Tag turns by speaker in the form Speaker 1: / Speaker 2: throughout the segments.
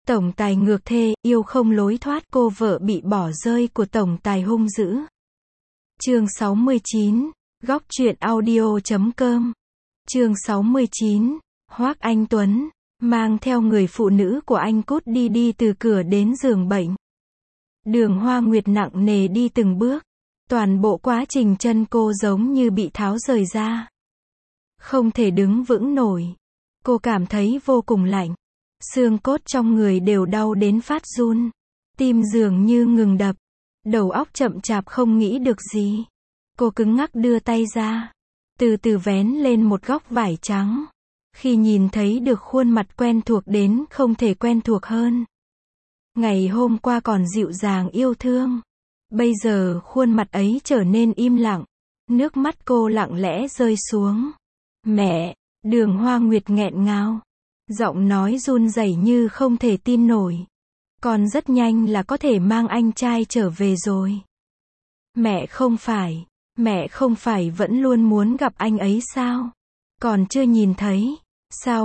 Speaker 1: Tổng tài ngược thê, yêu không lối thoát, cô vợ bị bỏ rơi của tổng tài hung dữ. Chương 69, góc truyện audio.com. Chương 69, Hoác Anh Tuấn mang theo người phụ nữ của anh cút đi từ cửa đến giường bệnh. Đường Hoa Nguyệt nặng nề đi từng bước, toàn bộ quá trình chân cô giống như bị tháo rời ra. Không thể đứng vững nổi. Cô cảm thấy vô cùng lạnh. Xương cốt trong người đều đau đến phát run. Tim dường như ngừng đập. Đầu óc chậm chạp không nghĩ được gì. Cô cứng ngắc đưa tay ra. Từ từ vén lên một góc vải trắng. Khi nhìn thấy được khuôn mặt quen thuộc đến không thể quen thuộc hơn. Ngày hôm qua còn dịu dàng yêu thương. Bây giờ khuôn mặt ấy trở nên im lặng. Nước mắt cô lặng lẽ rơi xuống. Mẹ, Đường Hoa Nguyệt nghẹn ngào. Giọng nói run rẩy như không thể tin nổi. Con rất nhanh là có thể mang anh trai trở về rồi. Mẹ không phải vẫn luôn muốn gặp anh ấy sao? Còn chưa nhìn thấy. Sao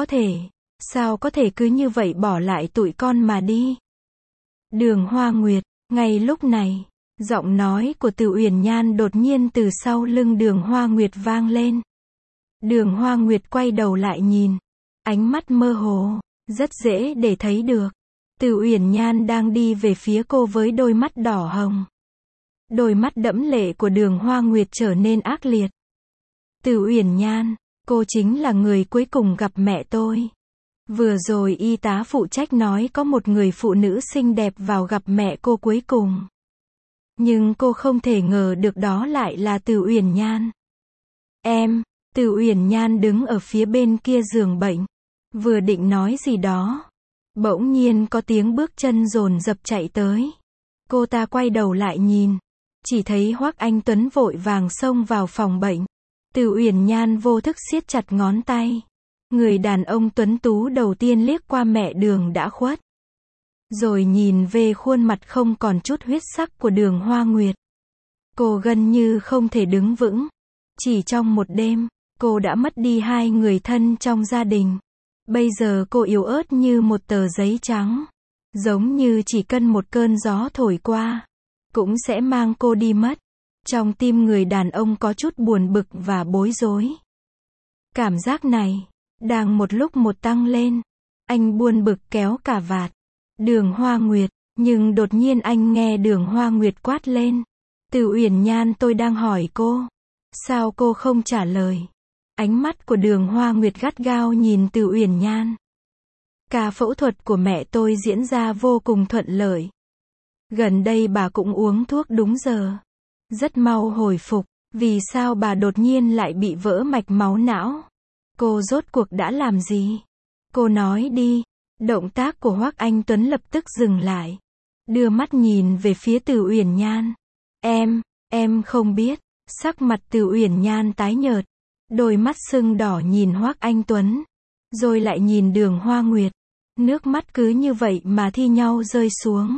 Speaker 1: có thể cứ như vậy bỏ lại tụi con mà đi? Đường Hoa Nguyệt, ngay lúc này, giọng nói của Từ Uyển Nhan đột nhiên từ sau lưng Đường Hoa Nguyệt vang lên. Đường Hoa Nguyệt quay đầu lại nhìn. Ánh mắt mơ hồ, rất dễ để thấy được. Từ Uyển Nhan đang đi về phía cô với đôi mắt đỏ hồng. Đôi mắt đẫm lệ của Đường Hoa Nguyệt trở nên ác liệt. Từ Uyển Nhan, cô chính là người cuối cùng gặp mẹ tôi. Vừa rồi y tá phụ trách nói có một người phụ nữ xinh đẹp vào gặp mẹ cô cuối cùng. Nhưng cô không thể ngờ được đó lại là Từ Uyển Nhan. Từ Uyển Nhan đứng ở phía bên kia giường bệnh. Vừa định nói gì đó. Bỗng nhiên có tiếng bước chân dồn dập chạy tới. Cô ta quay đầu lại nhìn. Chỉ thấy Hoác Anh Tuấn vội vàng xông vào phòng bệnh. Từ Uyển Nhan vô thức siết chặt ngón tay. Người đàn ông tuấn tú đầu tiên liếc qua mẹ Đường đã khuất. Rồi nhìn về khuôn mặt không còn chút huyết sắc của Đường Hoa Nguyệt. Cô gần như không thể đứng vững. Chỉ trong một đêm, cô đã mất đi hai người thân trong gia đình. Bây giờ cô yếu ớt như một tờ giấy trắng. Giống như chỉ cần một cơn gió thổi qua, cũng sẽ mang cô đi mất. Trong tim người đàn ông có chút buồn bực và bối rối. Cảm giác này, đang một lúc một tăng lên. Anh buồn bực kéo cà vạt. Đường Hoa Nguyệt, nhưng đột nhiên anh nghe Đường Hoa Nguyệt quát lên. Từ Uyển Nhan, tôi đang hỏi cô. Sao cô không trả lời? Ánh mắt của Đường Hoa Nguyệt gắt gao nhìn Từ Uyển Nhan. Ca phẫu thuật của mẹ tôi diễn ra vô cùng thuận lợi. Gần đây bà cũng uống thuốc đúng giờ. Rất mau hồi phục. Vì sao bà đột nhiên lại bị vỡ mạch máu não? Cô rốt cuộc đã làm gì? Cô nói đi. Động tác của Hoác Anh Tuấn lập tức dừng lại. Đưa mắt nhìn về phía Từ Uyển Nhan. Em không biết. Sắc mặt Từ Uyển Nhan tái nhợt. Đôi mắt sưng đỏ nhìn Hoác Anh Tuấn. Rồi lại nhìn Đường Hoa Nguyệt. Nước mắt cứ như vậy mà thi nhau rơi xuống.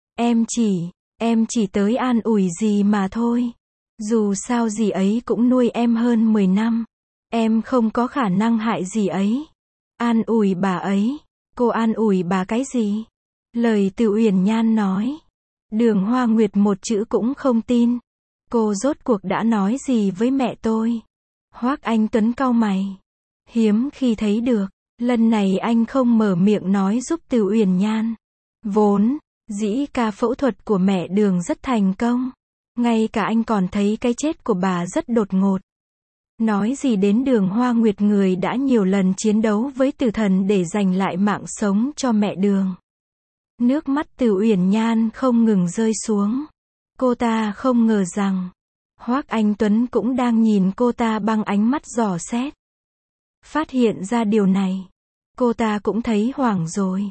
Speaker 1: Em chỉ tới an ủi dì mà thôi. Dù sao dì ấy cũng nuôi em hơn 10 năm. Em không có khả năng hại dì ấy. An ủi bà ấy. Cô an ủi bà cái gì? Lời Từ Uyển Nhan nói. Đường Hoa Nguyệt một chữ cũng không tin. Cô rốt cuộc đã nói gì với mẹ tôi? Hoác Anh Tuấn cau mày. Hiếm khi thấy được. Lần này anh không mở miệng nói giúp Từ Uyển Nhan. Vốn dĩ ca phẫu thuật của mẹ Đường rất thành công. Ngay cả anh còn thấy cái chết của bà rất đột ngột. Nói gì đến Đường Hoa Nguyệt, người đã nhiều lần chiến đấu với tử thần để giành lại mạng sống cho mẹ Đường. Nước mắt Từ Uyển Nhan không ngừng rơi xuống. Cô ta không ngờ rằng Hoác Anh Tuấn cũng đang nhìn cô ta bằng ánh mắt dò xét. Phát hiện ra điều này, cô ta cũng thấy hoảng rồi.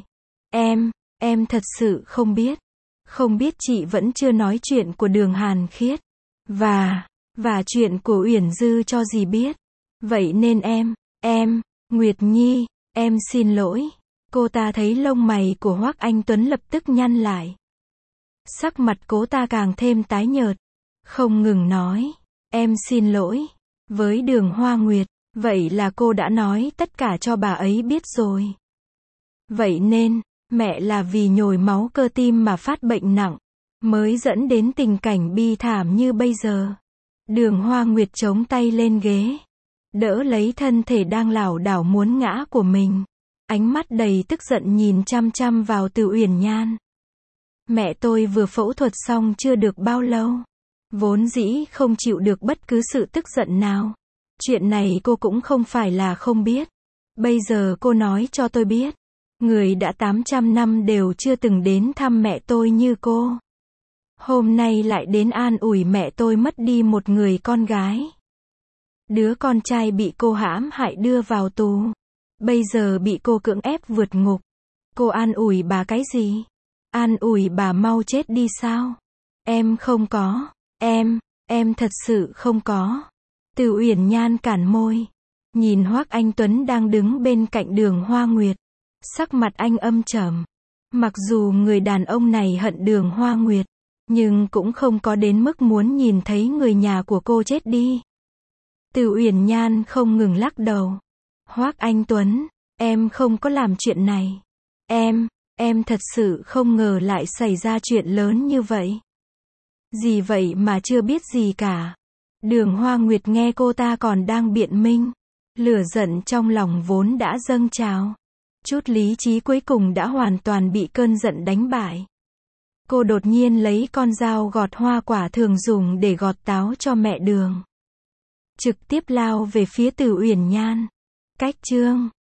Speaker 1: Em thật sự không biết. Không biết chị vẫn chưa nói chuyện của Đường Hàn Khiết. Và chuyện của Uyển Dư cho dì biết. Vậy nên Nguyệt Nhi, em xin lỗi. Cô ta thấy lông mày của Hoác Anh Tuấn lập tức nhăn lại. Sắc mặt cô ta càng thêm tái nhợt. Không ngừng nói. Em xin lỗi. Với Đường Hoa Nguyệt. Vậy là cô đã nói tất cả cho bà ấy biết rồi. Vậy nên, Mẹ là vì nhồi máu cơ tim mà phát bệnh nặng, mới dẫn đến tình cảnh bi thảm như bây giờ. Đường Hoa Nguyệt chống tay lên ghế, đỡ lấy thân thể đang lảo đảo muốn ngã của mình. Ánh mắt đầy tức giận nhìn chăm chăm vào Từ Uyển Nhan. Mẹ tôi vừa phẫu thuật xong chưa được bao lâu. Vốn dĩ không chịu được bất cứ sự tức giận nào. Chuyện này cô cũng không phải là không biết. Bây giờ cô nói cho tôi biết. Người đã 800 năm đều chưa từng đến thăm mẹ tôi như cô. Hôm nay lại đến an ủi mẹ tôi mất đi một người con gái. Đứa con trai bị cô hãm hại đưa vào tù. Bây giờ bị cô cưỡng ép vượt ngục. Cô an ủi bà cái gì? An ủi bà mau chết đi sao? Em không có. Em thật sự không có. Từ Uyển Nhan cản môi. Nhìn Hoắc Anh Tuấn đang đứng bên cạnh Đường Hoa Nguyệt. Sắc mặt anh âm trầm. Mặc dù người đàn ông này hận Đường Hoa Nguyệt, nhưng cũng không có đến mức muốn nhìn thấy người nhà của cô chết đi. Từ Uyển Nhan không ngừng lắc đầu. Hoắc Anh Tuấn, em không có làm chuyện này. Em thật sự không ngờ lại xảy ra chuyện lớn như vậy. Gì vậy mà chưa biết gì cả. Đường Hoa Nguyệt nghe cô ta còn đang biện minh. Lửa giận trong lòng vốn đã dâng trào. Chút lý trí cuối cùng đã hoàn toàn bị cơn giận đánh bại. Cô đột nhiên lấy con dao gọt hoa quả thường dùng để gọt táo cho mẹ Đường. Trực tiếp lao về phía Từ Uyển Nhan. Cách chương